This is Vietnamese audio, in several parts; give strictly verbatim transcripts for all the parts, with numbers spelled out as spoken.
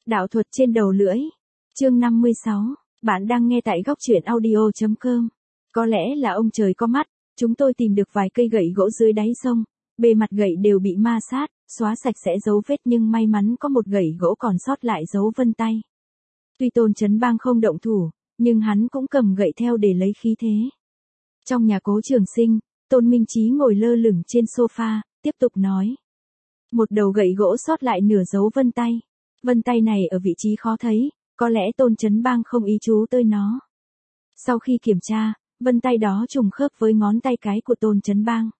Đạo thuật trên đầu lưỡi. Chương năm mươi sáu. Bạn đang nghe tại góc truyện audio chấm com. Có lẽ là ông trời có mắt, chúng tôi tìm được vài cây gậy gỗ dưới đáy sông, bề mặt gậy đều bị ma sát, xóa sạch sẽ dấu vết, nhưng may mắn có một gậy gỗ còn sót lại dấu vân tay. Tuy Tôn Chấn Bang không động thủ, nhưng hắn cũng cầm gậy theo để lấy khí thế. Trong nhà Cố Trường Sinh, Tôn Minh Chí ngồi lơ lửng trên sofa, tiếp tục nói. Một đầu gậy gỗ sót lại nửa dấu vân tay. Vân tay này ở vị trí khó thấy, có lẽ Tôn Chấn Bang không ý chú tới nó. Sau khi kiểm tra, vân tay đó trùng khớp với ngón tay cái của Tôn Chấn Bang.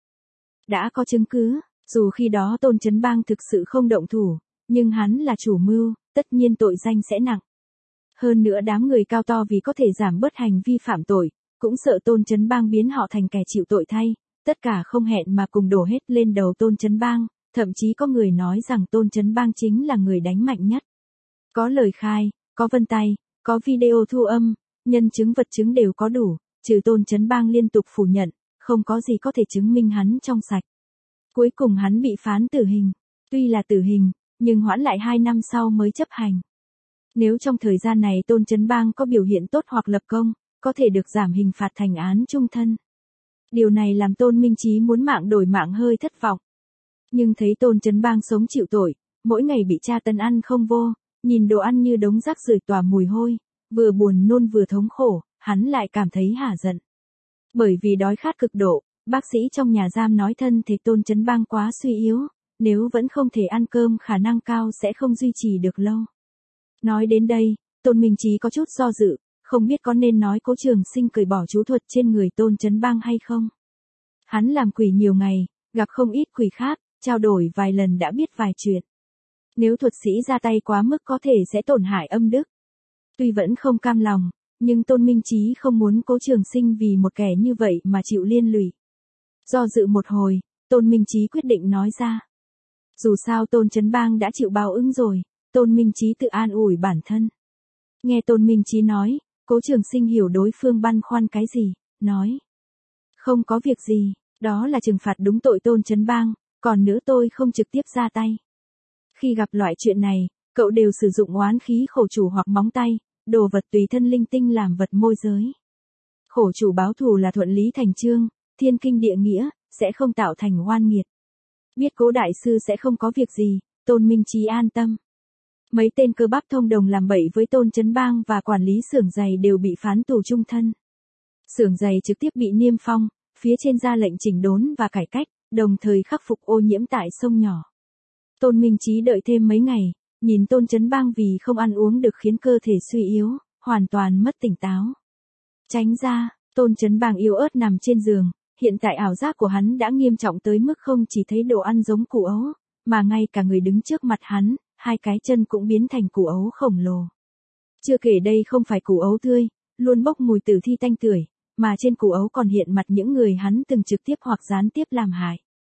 Đã có chứng cứ, dù khi đó Tôn Chấn Bang thực sự không động thủ, nhưng hắn là chủ mưu, tất nhiên tội danh sẽ nặng. Hơn nữa đám người cao to vì có thể giảm bớt hành vi phạm tội, cũng sợ Tôn Chấn Bang biến họ thành kẻ chịu tội thay, tất cả không hẹn mà cùng đổ hết lên đầu Tôn Chấn Bang, thậm chí có người nói rằng Tôn Chấn Bang chính là người đánh mạnh nhất. Có lời khai, có vân tay, có video thu âm, nhân chứng vật chứng đều có đủ, trừ Tôn Chấn Bang liên tục phủ nhận, không có gì có thể chứng minh hắn trong sạch. Cuối cùng hắn bị phán tử hình, tuy là tử hình, nhưng hoãn lại hai năm sau mới chấp hành. Nếu trong thời gian này Tôn Chấn Bang có biểu hiện tốt hoặc lập công, có thể được giảm hình phạt thành án chung thân. Điều này làm Tôn Minh Chí muốn mạng đổi mạng hơi thất vọng. Nhưng thấy Tôn Chấn Bang sống chịu tội, mỗi ngày bị tra tấn ăn không vô, nhìn đồ ăn như đống rác rưởi tỏa mùi hôi, vừa buồn nôn vừa thống khổ, hắn lại cảm thấy hả giận. Bởi vì đói khát cực độ, bác sĩ trong nhà giam nói thân thể Tôn Chấn Bang quá suy yếu, nếu vẫn không thể ăn cơm khả năng cao sẽ không duy trì được lâu. Nói đến đây, Tôn Minh Chí có chút do dự, không biết có nên nói Cố Trường Sinh cởi bỏ chú thuật trên người Tôn Chấn Bang hay không. Hắn làm quỷ nhiều ngày, gặp không ít quỷ khác, trao đổi vài lần đã biết vài chuyện. Nếu thuật sĩ ra tay quá mức có thể sẽ tổn hại âm đức. Tuy vẫn không cam lòng, nhưng Tôn Minh Chí không muốn Cố Trường Sinh vì một kẻ như vậy mà chịu liên lụy. Do dự một hồi, Tôn Minh Chí quyết định nói ra. Dù sao Tôn Chấn Bang đã chịu báo ứng rồi, Tôn Minh Chí tự an ủi bản thân. Nghe Tôn Minh Chí nói, Cố Trường Sinh hiểu đối phương băn khoăn cái gì, nói. Không có việc gì, đó là trừng phạt đúng tội Tôn Chấn Bang, còn nữa tôi không trực tiếp ra tay. Khi gặp loại chuyện này, cậu đều sử dụng oán khí khổ chủ hoặc móng tay, đồ vật tùy thân linh tinh làm vật môi giới. Khổ chủ báo thù là thuận lý thành chương, thiên kinh địa nghĩa, sẽ không tạo thành oan nghiệt. Biết Cố đại sư sẽ không có việc gì, Tôn Minh Chí an tâm. Mấy tên cơ bắp thông đồng làm bậy với Tôn Chấn Bang và quản lý xưởng giày đều bị phán tù chung thân. Xưởng giày trực tiếp bị niêm phong, phía trên ra lệnh chỉnh đốn và cải cách, đồng thời khắc phục ô nhiễm tại sông nhỏ. Tôn Minh Chí đợi thêm mấy ngày, nhìn Tôn Chấn Bang vì không ăn uống được khiến cơ thể suy yếu, hoàn toàn mất tỉnh táo. Tránh ra, Tôn Chấn Bang yếu ớt nằm trên giường, hiện tại ảo giác của hắn đã nghiêm trọng tới mức không chỉ thấy đồ ăn giống củ ấu, mà ngay cả người đứng trước mặt hắn, hai cái chân cũng biến thành củ ấu khổng lồ. Chưa kể đây không phải củ ấu tươi, luôn bốc mùi tử thi tanh tưởi, mà trên củ ấu còn hiện mặt những người hắn từng trực tiếp hoặc gián tiếp làm hại.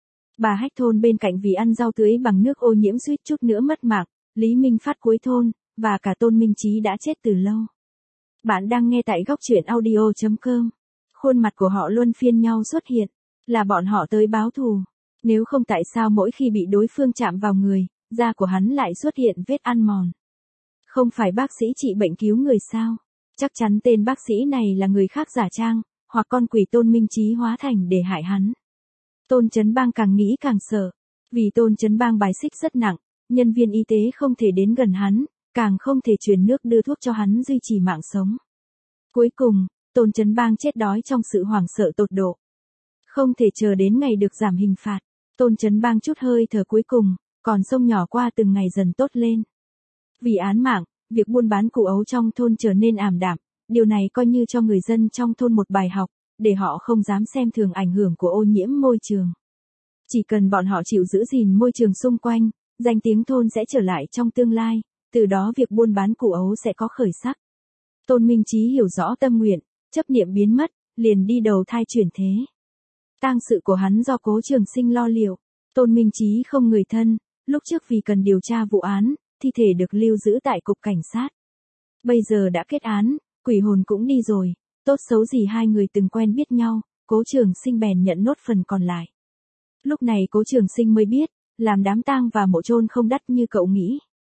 Bà Hách thôn bên cạnh vì ăn rau tưới bằng nước ô nhiễm suýt chút nữa mất mạng, Lý Minh Phát cuối thôn, và cả Tôn Minh Chí đã chết từ lâu. Bạn đang nghe tại góc truyện audio chấm com. Khuôn mặt của họ luân phiên nhau xuất hiện, là bọn họ tới báo thù. Nếu không tại sao mỗi khi bị đối phương chạm vào người, da của hắn lại xuất hiện vết ăn mòn. Không phải bác sĩ trị bệnh cứu người sao? Chắc chắn tên bác sĩ này là người khác giả trang, hoặc con quỷ Tôn Minh Chí hóa thành để hại hắn. Tôn Chấn Bang càng nghĩ càng sợ, vì Tôn Chấn Bang bài xích rất nặng, nhân viên y tế không thể đến gần hắn, càng không thể truyền nước đưa thuốc cho hắn duy trì mạng sống. Cuối cùng, Tôn Chấn Bang chết đói trong sự hoảng sợ tột độ. Không thể chờ đến ngày được giảm hình phạt, Tôn Chấn Bang chút hơi thở cuối cùng, còn sông nhỏ qua từng ngày dần tốt lên. Vì án mạng, việc buôn bán củ ấu trong thôn trở nên ảm đạm, điều này coi như cho người dân trong thôn một bài học, để họ không dám xem thường ảnh hưởng của ô nhiễm môi trường. Chỉ cần bọn họ chịu giữ gìn môi trường xung quanh, danh tiếng thôn sẽ trở lại trong tương lai, từ đó việc buôn bán củ ấu sẽ có khởi sắc. Tôn Minh Chí hiểu rõ tâm nguyện, chấp niệm biến mất, liền đi đầu thai chuyển thế. Tang sự của hắn do Cố Trường Sinh lo liệu, Tôn Minh Chí không người thân, lúc trước vì cần điều tra vụ án, thi thể được lưu giữ tại cục cảnh sát. Bây giờ đã kết án, quỷ hồn cũng đi rồi, tốt xấu gì hai người từng quen biết nhau, Cố Trường Sinh bèn nhận nốt phần còn lại. Lúc này Cố Trường Sinh mới biết, làm đám tang và mộ chôn không đắt như cậu nghĩ.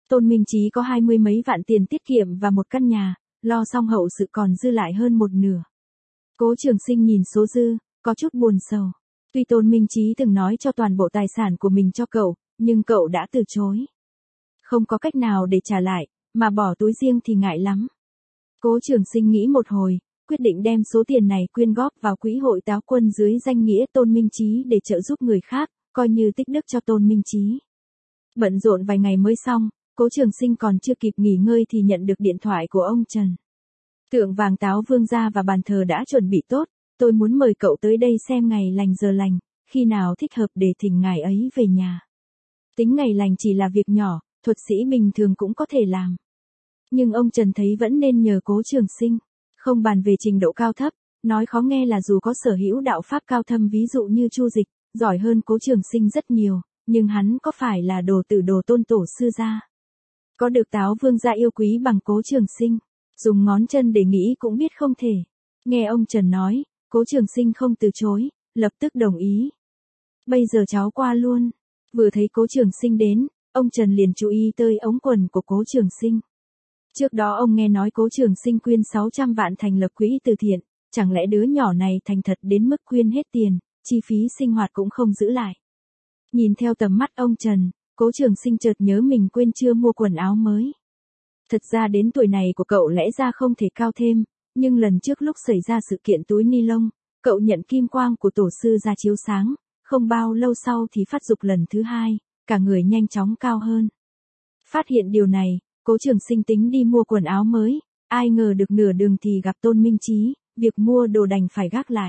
Tôn Minh Chí có hai mươi mấy vạn tiền tiết kiệm và một căn nhà, lo xong hậu sự còn dư lại hơn một nửa. Cố Trường Sinh nhìn số dư, có chút buồn sầu. Tuy Tôn Minh Chí từng nói cho toàn bộ tài sản của mình cho cậu, nhưng cậu đã từ chối. Không có cách nào để trả lại, mà bỏ túi riêng thì ngại lắm. Cố Trường Sinh nghĩ một hồi, quyết định đem số tiền này quyên góp vào quỹ hội táo quân dưới danh nghĩa Tôn Minh Chí để trợ giúp người khác, coi như tích đức cho Tôn Minh Chí. Bận rộn vài ngày mới xong, Cố Trường Sinh còn chưa kịp nghỉ ngơi thì nhận được điện thoại của ông Trần. Tượng vàng táo vương gia và bàn thờ đã chuẩn bị tốt, tôi muốn mời cậu tới đây xem ngày lành giờ lành, khi nào thích hợp để thỉnh ngài ấy về nhà. Tính ngày lành chỉ là việc nhỏ, thuật sĩ bình thường cũng có thể làm. Nhưng ông Trần thấy vẫn nên nhờ Cố Trường Sinh, không bàn về trình độ cao thấp, nói khó nghe là dù có sở hữu đạo pháp cao thâm ví dụ như Chu Dịch, giỏi hơn Cố Trường Sinh rất nhiều, nhưng hắn có phải là đồ tử đồ tôn tổ sư gia? Có được táo vương gia yêu quý bằng Cố Trường Sinh, dùng ngón chân để nghĩ cũng biết không thể. Nghe ông Trần nói, Cố Trường Sinh không từ chối, lập tức đồng ý. Bây giờ cháu qua luôn. Vừa thấy Cố Trường Sinh đến, ông Trần liền chú ý tới ống quần của Cố Trường Sinh. Trước đó ông nghe nói Cố Trường Sinh quyên sáu trăm vạn thành lập quỹ từ thiện, chẳng lẽ đứa nhỏ này thành thật đến mức quyên hết tiền, chi phí sinh hoạt cũng không giữ lại. Nhìn theo tầm mắt ông Trần, Cố Trường Sinh chợt nhớ mình quên chưa mua quần áo mới. Thật ra đến tuổi này của cậu lẽ ra không thể cao thêm, nhưng lần trước lúc xảy ra sự kiện túi ni lông, cậu nhận kim quang của tổ sư ra chiếu sáng, không bao lâu sau thì phát dục lần thứ hai, cả người nhanh chóng cao hơn. Phát hiện điều này, Cố Trường Sinh tính đi mua quần áo mới, ai ngờ được nửa đường thì gặp Tôn Minh Chí, việc mua đồ đành phải gác lại.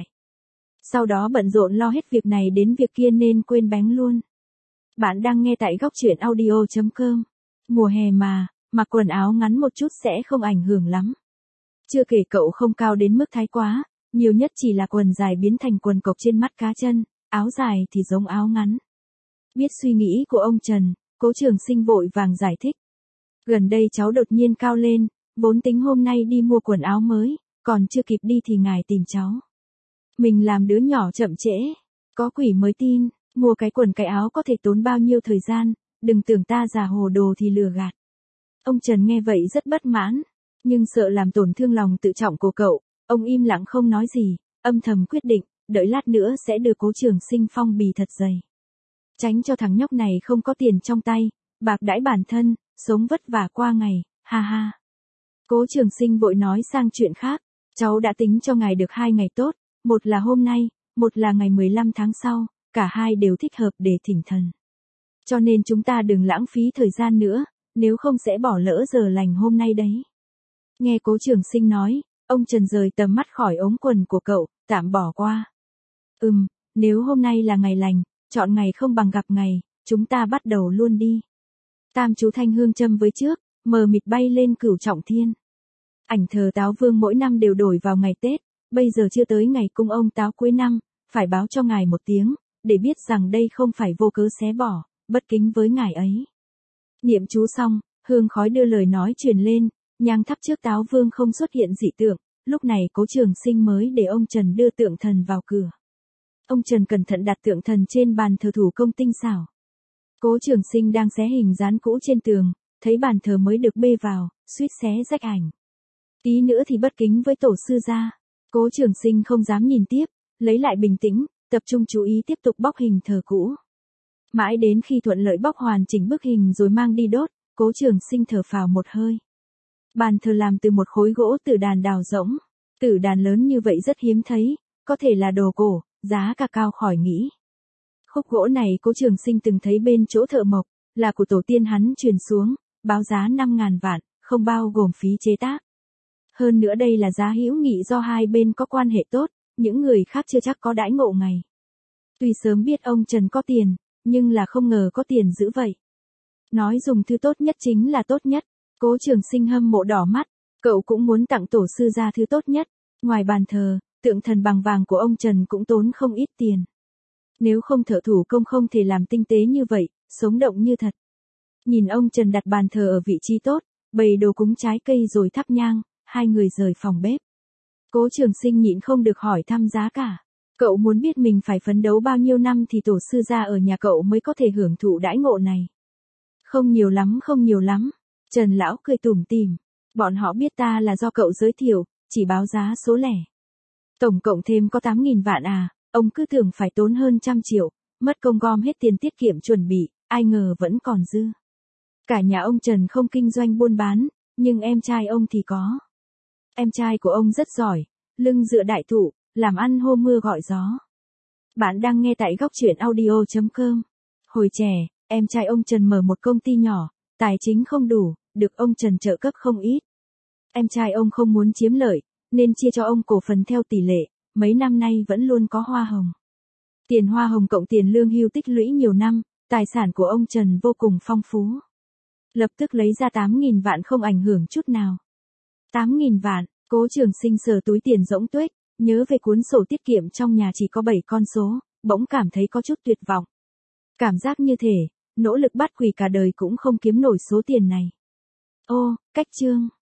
Sau đó bận rộn lo hết việc này đến việc kia nên quên bén luôn. Bạn đang nghe tại góc truyện audio chấm com. Mùa hè mà, mặc quần áo ngắn một chút sẽ không ảnh hưởng lắm. Chưa kể cậu không cao đến mức thái quá, nhiều nhất chỉ là quần dài biến thành quần cộc trên mắt cá chân, áo dài thì giống áo ngắn. Biết suy nghĩ của ông Trần, Cố Trường Sinh vội vàng giải thích. Gần đây cháu đột nhiên cao lên, vốn tính hôm nay đi mua quần áo mới, còn chưa kịp đi thì ngài tìm cháu. Mình làm đứa nhỏ chậm trễ, có quỷ mới tin, mua cái quần cái áo có thể tốn bao nhiêu thời gian, đừng tưởng ta già hồ đồ thì lừa gạt. Ông Trần nghe vậy rất bất mãn, nhưng sợ làm tổn thương lòng tự trọng của cậu, ông im lặng không nói gì, âm thầm quyết định, đợi lát nữa sẽ đưa Cố Trường Sinh phong bì thật dày. Tránh cho thằng nhóc này không có tiền trong tay, bạc đãi bản thân, sống vất vả qua ngày, ha ha. Cố Trường Sinh vội nói sang chuyện khác, cháu đã tính cho ngài được hai ngày tốt, một là hôm nay, một là ngày mười lăm tháng sau, cả hai đều thích hợp để thỉnh thần. Cho nên chúng ta đừng lãng phí thời gian nữa, nếu không sẽ bỏ lỡ giờ lành hôm nay đấy. Nghe Cố Trường Sinh nói, ông Trần rời tầm mắt khỏi ống quần của cậu, tạm bỏ qua. Ừm, nếu hôm nay là ngày lành, chọn ngày không bằng gặp ngày, chúng ta bắt đầu luôn đi. Tam chú thanh hương châm với trước, mờ mịt bay lên Cửu Trọng Thiên. Ảnh thờ Táo Vương mỗi năm đều đổi vào ngày Tết, bây giờ chưa tới ngày cung ông Táo cuối năm, phải báo cho ngài một tiếng, để biết rằng đây không phải vô cớ xé bỏ, bất kính với ngài ấy. Niệm chú xong, hương khói đưa lời nói truyền lên, nhang thắp trước Táo Vương không xuất hiện dị tượng, lúc này Cố Trường Sinh mới để ông Trần đưa tượng thần vào cửa. Ông Trần cẩn thận đặt tượng thần trên bàn thờ thủ công tinh xảo. Cố Trường Sinh đang xé hình dán cũ trên tường, thấy bàn thờ mới được bê vào, suýt xé rách ảnh. Tí nữa thì bất kính với tổ sư gia. Cố Trường Sinh không dám nhìn tiếp, lấy lại bình tĩnh, tập trung chú ý tiếp tục bóc hình thờ cũ. Mãi đến khi thuận lợi bóc hoàn chỉnh bức hình rồi mang đi đốt, Cố Trường Sinh thở phào một hơi. Bàn thờ làm từ một khối gỗ tử đàn đào rỗng, tử đàn lớn như vậy rất hiếm thấy, có thể là đồ cổ, giá cả cao khỏi nghĩ. Khúc gỗ này Cố Trường Sinh từng thấy bên chỗ thợ mộc, là của tổ tiên hắn truyền xuống, báo giá năm ngàn vạn, không bao gồm phí chế tác. Hơn nữa đây là giá hữu nghị do hai bên có quan hệ tốt, những người khác chưa chắc có đãi ngộ ngày. Tuy sớm biết ông Trần có tiền, nhưng là không ngờ có tiền dữ vậy. Nói dùng thứ tốt nhất chính là tốt nhất, Cố Trường Sinh hâm mộ đỏ mắt, cậu cũng muốn tặng tổ sư gia thứ tốt nhất. Ngoài bàn thờ, tượng thần bằng vàng của ông Trần cũng tốn không ít tiền. Nếu không thợ thủ công không thể làm tinh tế như vậy, sống động như thật. Nhìn ông Trần đặt bàn thờ ở vị trí tốt, bày đồ cúng trái cây rồi thắp nhang, hai người rời phòng bếp. Cố Trường Sinh nhịn không được hỏi thăm giá cả. Cậu muốn biết mình phải phấn đấu bao nhiêu năm thì tổ sư gia ở nhà cậu mới có thể hưởng thụ đãi ngộ này. Không nhiều lắm, không nhiều lắm. Trần lão cười tủm tỉm. Bọn họ biết ta là do cậu giới thiệu, chỉ báo giá số lẻ. Tổng cộng thêm có tám nghìn vạn à, ông cứ tưởng phải tốn hơn trăm triệu, mất công gom hết tiền tiết kiệm chuẩn bị, ai ngờ vẫn còn dư. Cả nhà ông Trần không kinh doanh buôn bán, nhưng em trai ông thì có. Em trai của ông rất giỏi, lưng dựa đại thụ, làm ăn hô mưa gọi gió. Bạn đang nghe tại góc truyện audio chấm com. Hồi trẻ, em trai ông Trần mở một công ty nhỏ, tài chính không đủ, được ông Trần trợ cấp không ít. Em trai ông không muốn chiếm lợi, nên chia cho ông cổ phần theo tỷ lệ, mấy năm nay vẫn luôn có hoa hồng. Tiền hoa hồng cộng tiền lương hưu tích lũy nhiều năm, tài sản của ông Trần vô cùng phong phú. Lập tức lấy ra tám nghìn vạn không ảnh hưởng chút nào. tám nghìn vạn, Cố Trường Sinh sờ túi tiền rỗng tuếch, nhớ về cuốn sổ tiết kiệm trong nhà chỉ có bảy con số, bỗng cảm thấy có chút tuyệt vọng. Cảm giác như thể, nỗ lực bắt quỷ cả đời cũng không kiếm nổi số tiền này. Ô, cách chương.